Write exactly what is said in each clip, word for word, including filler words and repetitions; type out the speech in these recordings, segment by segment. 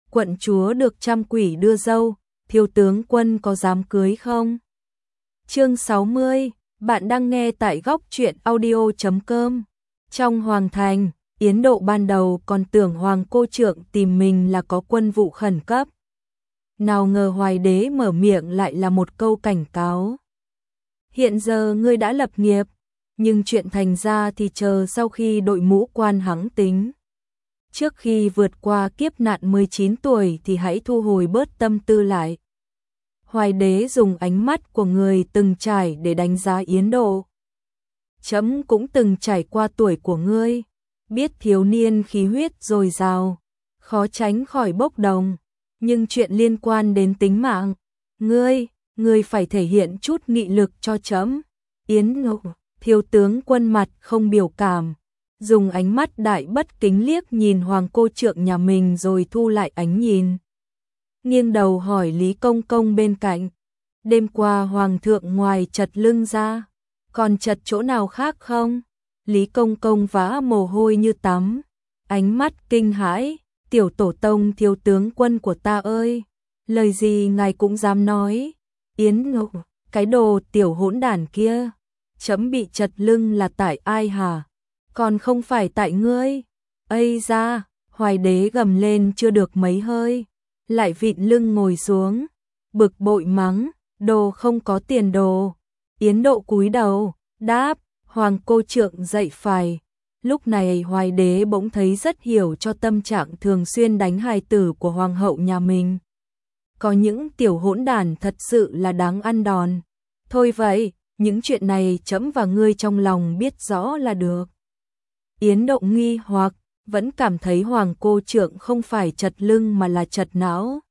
quận chúa được trăm quỷ đưa dâu, thiếu tướng quân có dám cưới không? Chương sáu mươi, bạn đang nghe tại góc truyện audio chấm com. Trong hoàng thành, Yến Độ ban đầu còn tưởng hoàng cô trượng tìm mình là có quân vụ khẩn cấp. Nào ngờ Hoài Đế mở miệng lại là một câu cảnh cáo. Hiện giờ ngươi đã lập nghiệp, nhưng chuyện thành ra thì chờ sau khi đội mũ quan hắng tính. Trước khi vượt qua kiếp nạn mười chín tuổi thì hãy thu hồi bớt tâm tư lại. Hoài Đế dùng ánh mắt của người từng trải để đánh giá Yến Độ. Trẫm cũng từng trải qua tuổi của ngươi, biết thiếu niên khí huyết dồi dào, khó tránh khỏi bốc đồng, nhưng chuyện liên quan đến tính mạng, ngươi, ngươi phải thể hiện chút nghị lực cho trẫm. Yến Độ, thiếu tướng quân mặt không biểu cảm, dùng ánh mắt đại bất kính liếc nhìn hoàng cô trượng nhà mình rồi thu lại ánh nhìn. Nghiêng đầu hỏi Lý Công Công bên cạnh, đêm qua hoàng thượng ngoài chật lưng ra, còn chật chỗ nào khác không? Lý Công Công vã mồ hôi như tắm, ánh mắt kinh hãi, tiểu tổ tông thiếu tướng quân của ta ơi, lời gì ngài cũng dám nói. Yến Độ, cái đồ tiểu hỗn đản kia, chấm bị chật lưng là tại ai hả? Còn không phải tại ngươi. Ây da, Hoài Đế gầm lên chưa được mấy hơi, lại vịn lưng ngồi xuống, bực bội mắng, đồ không có tiền đồ. Yến Độ cúi đầu, đáp, hoàng cô trượng dậy phải. Lúc này Hoài Đế bỗng thấy rất hiểu cho tâm trạng thường xuyên đánh hài tử của hoàng hậu nhà mình. Có những tiểu hỗn đản thật sự là đáng ăn đòn. Thôi vậy, những chuyện này trẫm và ngươi trong lòng biết rõ là được. Yến Độ nghi hoặc, vẫn cảm thấy hoàng cô trượng không phải chật lưng mà là chật não.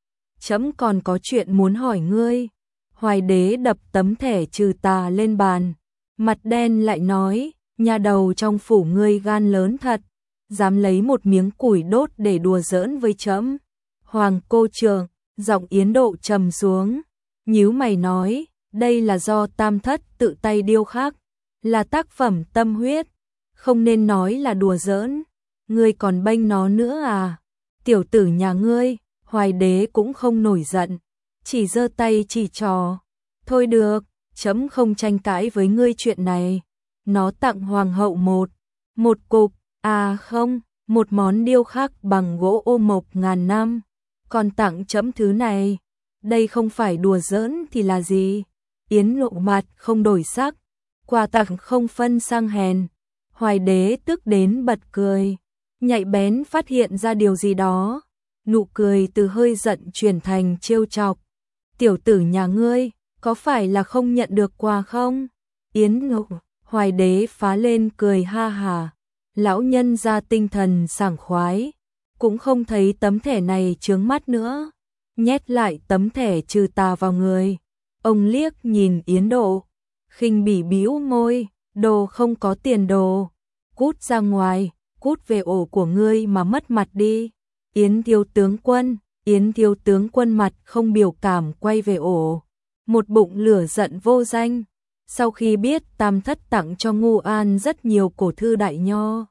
Trẫm còn có chuyện muốn hỏi ngươi. Hoài Đế đập tấm thẻ trừ tà lên bàn, mặt đen lại nói, nhà đầu trong phủ ngươi gan lớn thật, dám lấy một miếng củi đốt để đùa giỡn với trẫm. Hoàng cô trượng, giọng Yến Độ trầm xuống, nhíu mày nói, đây là do Tam Thất tự tay điêu khắc, là tác phẩm tâm huyết, không nên nói là đùa giỡn. Ngươi còn bênh nó nữa à? Tiểu tử nhà ngươi. Hoài Đế cũng không nổi giận, chỉ giơ tay chỉ trò. Thôi được, trẫm không tranh cãi với ngươi chuyện này. Nó tặng hoàng hậu một, một cục, à không, một món điêu khắc bằng gỗ ô mộc ngàn năm. Còn tặng trẫm thứ này, đây không phải đùa giỡn thì là gì? Yến Độ mặt không đổi sắc, quà tặng không phân sang hèn. Hoài Đế tức đến bật cười, nhạy bén phát hiện ra điều gì đó. Nụ cười từ hơi giận chuyển thành trêu chọc. Tiểu tử nhà ngươi, có phải là không nhận được quà không? Yến Độ, Hoài Đế phá lên cười ha hà. Lão nhân ra tinh thần sảng khoái, cũng không thấy tấm thẻ này chướng mắt nữa. Nhét lại tấm thẻ trừ tà vào người. Ông liếc nhìn Yến Độ, khinh bỉ bĩu môi, đồ không có tiền đồ. Cút ra ngoài, cút về ổ của ngươi mà mất mặt đi. Yến thiếu tướng quân, Yến thiếu tướng quân mặt không biểu cảm quay về ổ. Một bụng lửa giận vô danh. Sau khi biết Tam Thất tặng cho Ngu An rất nhiều cổ thư đại nho,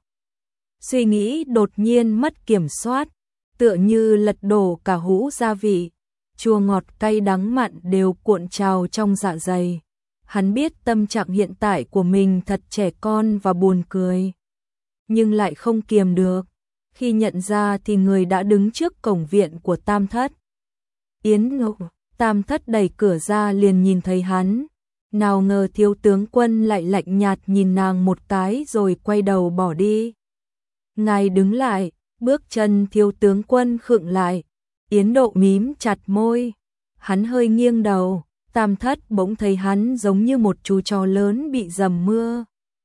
suy nghĩ đột nhiên mất kiểm soát, tựa như lật đổ cả hũ gia vị, chua ngọt cay đắng mặn đều cuộn trào trong dạ dày. Hắn biết tâm trạng hiện tại của mình thật trẻ con và buồn cười, nhưng lại không kiềm được. Khi nhận ra thì người đã đứng trước cổng viện của Tam Thất. Yến Độ, Tam Thất đẩy cửa ra liền nhìn thấy hắn. Nào ngờ thiếu tướng quân lại lạnh nhạt nhìn nàng một cái rồi quay đầu bỏ đi. Ngài đứng lại, bước chân thiếu tướng quân khựng lại. Yến Độ mím chặt môi, hắn hơi nghiêng đầu. Tam Thất bỗng thấy hắn giống như một chú chó lớn bị dầm mưa,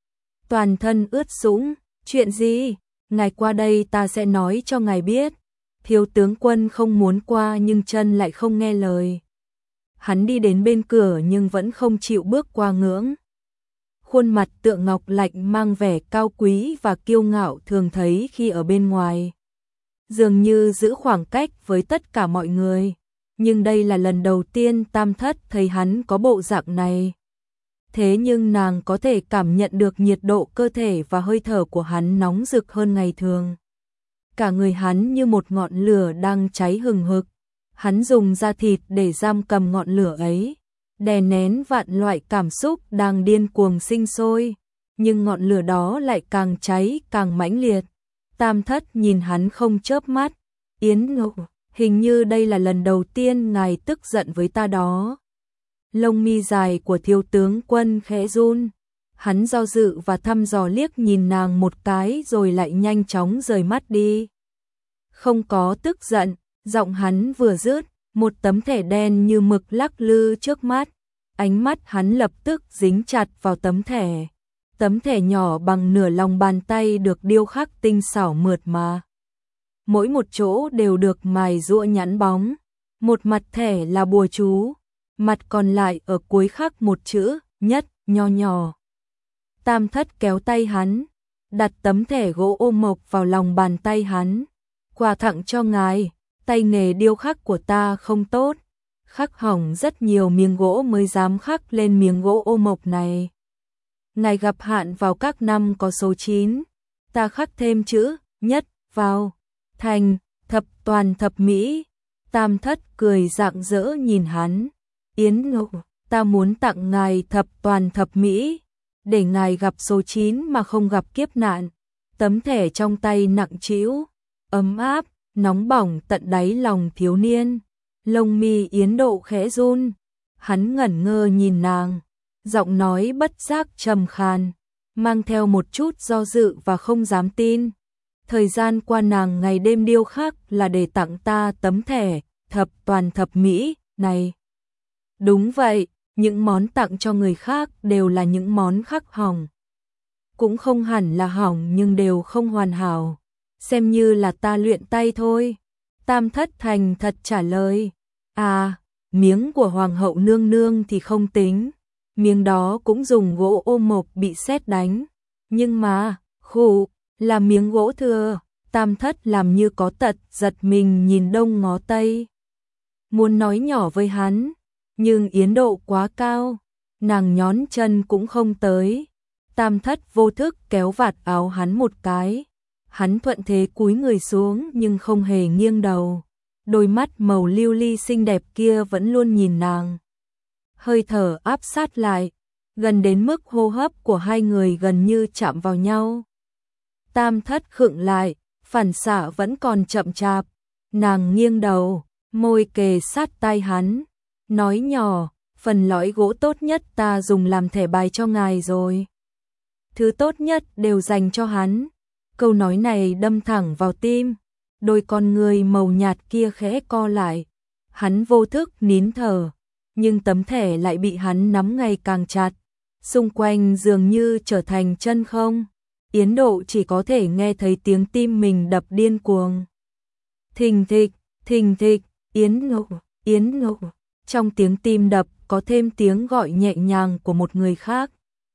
toàn thân ướt sũng. Chuyện gì? Ngài qua đây ta sẽ nói cho ngài biết. Thiếu tướng quân không muốn qua nhưng chân lại không nghe lời. Hắn đi đến bên cửa nhưng vẫn không chịu bước qua ngưỡng. Khuôn mặt tượng ngọc lạnh mang vẻ cao quý và kiêu ngạo thường thấy khi ở bên ngoài. Dường như giữ khoảng cách với tất cả mọi người. Nhưng đây là lần đầu tiên Tam Thất thấy hắn có bộ dạng này. Thế nhưng nàng có thể cảm nhận được nhiệt độ cơ thể và hơi thở của hắn nóng rực hơn ngày thường. cả người hắn như một ngọn lửa đang cháy hừng hực. Hắn dùng da thịt để giam cầm ngọn lửa ấy, đè nén vạn loại cảm xúc đang điên cuồng sinh sôi, nhưng ngọn lửa đó lại càng cháy càng mãnh liệt. Tam Thất nhìn hắn không chớp mắt. Yến Ngộ, hình như đây là lần đầu tiên ngài tức giận với ta đó. Lông mi dài của thiếu tướng Quân khẽ run. Hắn do dự và thăm dò liếc nhìn nàng một cái rồi lại nhanh chóng rời mắt đi. Không có tức giận, giọng hắn vừa dứt, một tấm thẻ đen như mực lắc lư trước mắt. Ánh mắt hắn lập tức dính chặt vào tấm thẻ. Tấm thẻ nhỏ bằng nửa lòng bàn tay được điêu khắc tinh xảo mượt mà. Mỗi một chỗ đều được mài giũa nhẵn bóng. Một mặt thẻ là bùa chú, mặt còn lại ở cuối khắc một chữ nhất nho nhỏ. Tam Thất kéo tay hắn, đặt tấm thẻ gỗ ô mộc vào lòng bàn tay hắn. Quà tặng cho ngài, tay nghề điêu khắc của ta không tốt, khắc hỏng rất nhiều miếng gỗ mới dám khắc lên miếng gỗ ô mộc này. Ngài gặp hạn vào các năm có số chín, ta khắc thêm chữ nhất vào, thành thập toàn thập mỹ. Tam Thất cười rạng rỡ nhìn hắn. Yến Ngộ, ta muốn tặng ngài thập toàn thập mỹ, để ngài gặp số chín mà không gặp kiếp nạn. Tấm thẻ trong tay nặng trĩu, ấm áp, nóng bỏng tận đáy lòng thiếu niên. Lông mi Yến Độ khẽ run, hắn ngẩn ngơ nhìn nàng, giọng nói bất giác trầm khàn, mang theo một chút do dự và không dám tin. Thời gian qua nàng ngày đêm điêu khắc là để tặng ta tấm thẻ thập toàn thập mỹ này. Đúng vậy, những món tặng cho người khác đều là những món khắc hỏng. Cũng không hẳn là hỏng nhưng đều không hoàn hảo. Xem như là ta luyện tay thôi. Tam Thất thành thật trả lời. À, miếng của Hoàng hậu nương nương thì không tính. Miếng đó cũng dùng gỗ ô mộc bị sét đánh. Nhưng mà, khụ, là miếng gỗ thừa. Tam Thất làm như có tật, giật mình nhìn đông ngó tây. Muốn nói nhỏ với hắn, nhưng Yến Độ quá cao, nàng nhón chân cũng không tới. Tam Thất vô thức kéo vạt áo hắn một cái. Hắn thuận thế cúi người xuống nhưng không hề nghiêng đầu. Đôi mắt màu lưu ly xinh đẹp kia vẫn luôn nhìn nàng. Hơi thở áp sát lại, gần đến mức hô hấp của hai người gần như chạm vào nhau. Tam Thất khựng lại, phản xạ vẫn còn chậm chạp. Nàng nghiêng đầu, môi kề sát tai hắn, nói nhỏ, phần lõi gỗ tốt nhất ta dùng làm thẻ bài cho ngài rồi. Thứ tốt nhất đều dành cho hắn. Câu nói này đâm thẳng vào tim, đôi con người màu nhạt kia khẽ co lại. Hắn vô thức nín thở, nhưng tấm thẻ lại bị hắn nắm ngày càng chặt. Xung quanh dường như trở thành chân không. Yến Độ chỉ có thể nghe thấy tiếng tim mình đập điên cuồng. Thình thịch, thình thịch, Yến Ngộ, Yến Ngộ. Trong tiếng tim đập có thêm tiếng gọi nhẹ nhàng của một người khác.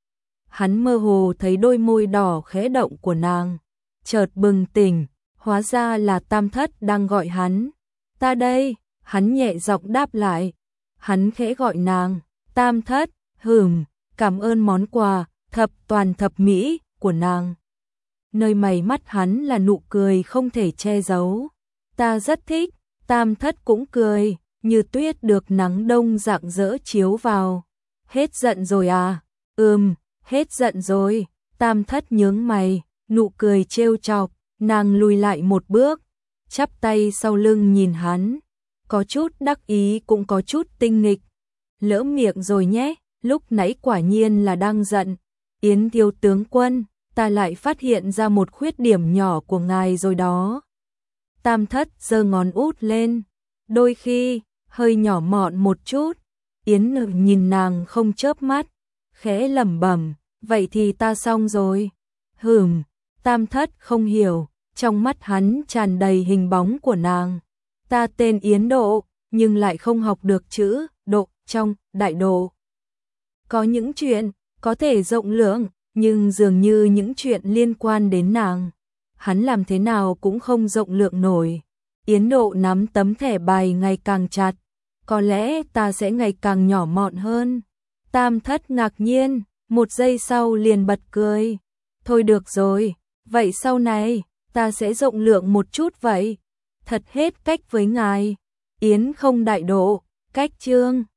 Hắn mơ hồ thấy đôi môi đỏ khẽ động của nàng. Chợt bừng tỉnh, hóa ra là Tam Thất đang gọi hắn. Ta đây, hắn nhẹ giọng đáp lại. Hắn khẽ gọi nàng, Tam Thất, hừm, cảm ơn món quà, thập toàn thập mỹ, của nàng. Nơi mày mắt hắn là nụ cười không thể che giấu. Ta rất thích, Tam Thất cũng cười, như tuyết được nắng đông rạng rỡ chiếu vào. Hết giận rồi à? Ừm, hết giận rồi. Tam Thất nhướng mày, nụ cười trêu chọc, nàng lùi lại một bước, chắp tay sau lưng nhìn hắn, có chút đắc ý cũng có chút tinh nghịch. Lỡ miệng rồi nhé, lúc nãy quả nhiên là đang giận. Yến thiếu tướng quân, ta lại phát hiện ra một khuyết điểm nhỏ của ngài rồi đó. Tam Thất giơ ngón út lên, đôi khi hơi nhỏ mọn một chút. Yến Ngự nhìn nàng không chớp mắt, khẽ lẩm bẩm, vậy thì ta xong rồi. Hừm. Tam Thất không hiểu, trong mắt hắn tràn đầy hình bóng của nàng. Ta tên Yến Độ, nhưng lại không học được chữ độ trong đại độ. Có những chuyện có thể rộng lượng, nhưng dường như những chuyện liên quan đến nàng, hắn làm thế nào cũng không rộng lượng nổi. Yến Độ nắm tấm thẻ bài ngày càng chặt, có lẽ ta sẽ ngày càng nhỏ mọn hơn. Tam Thất ngạc nhiên, một giây sau liền bật cười. Thôi được rồi. Vậy sau này, ta sẽ rộng lượng một chút vậy. Thật hết cách với ngài. Yến không đại độ, cách chương